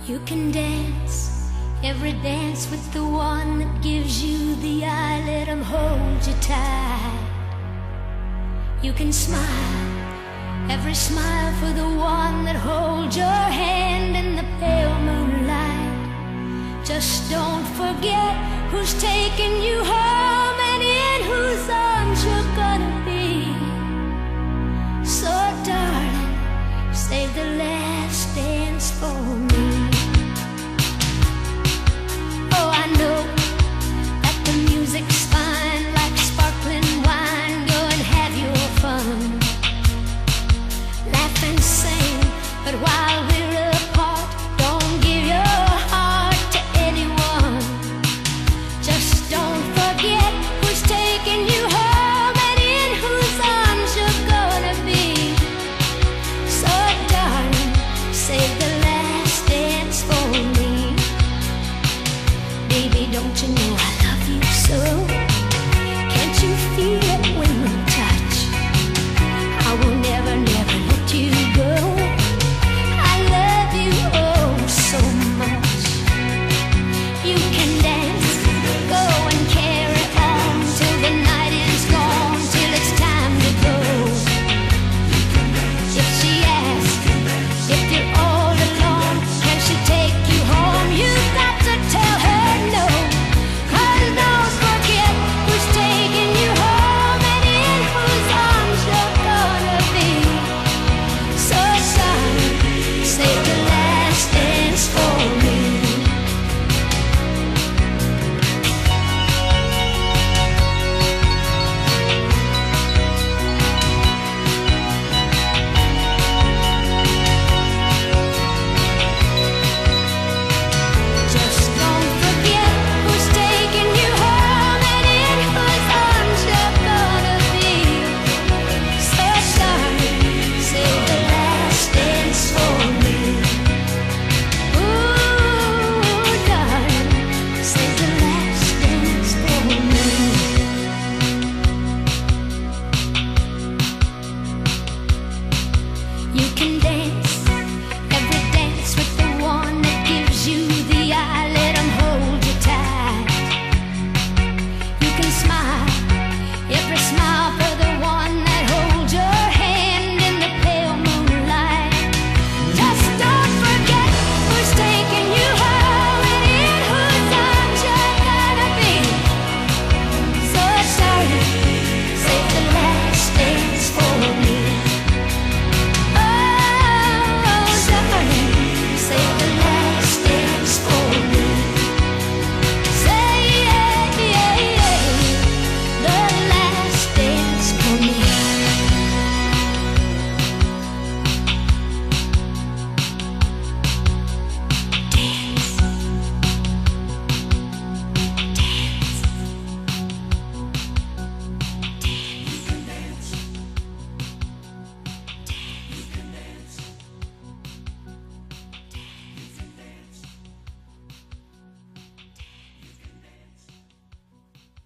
You can dance every dance with the one that gives you the eye. Let him hold you tight. You can smile every smile for the one that holds your hand in the pale moonlight. Just don't forget who's taking you home.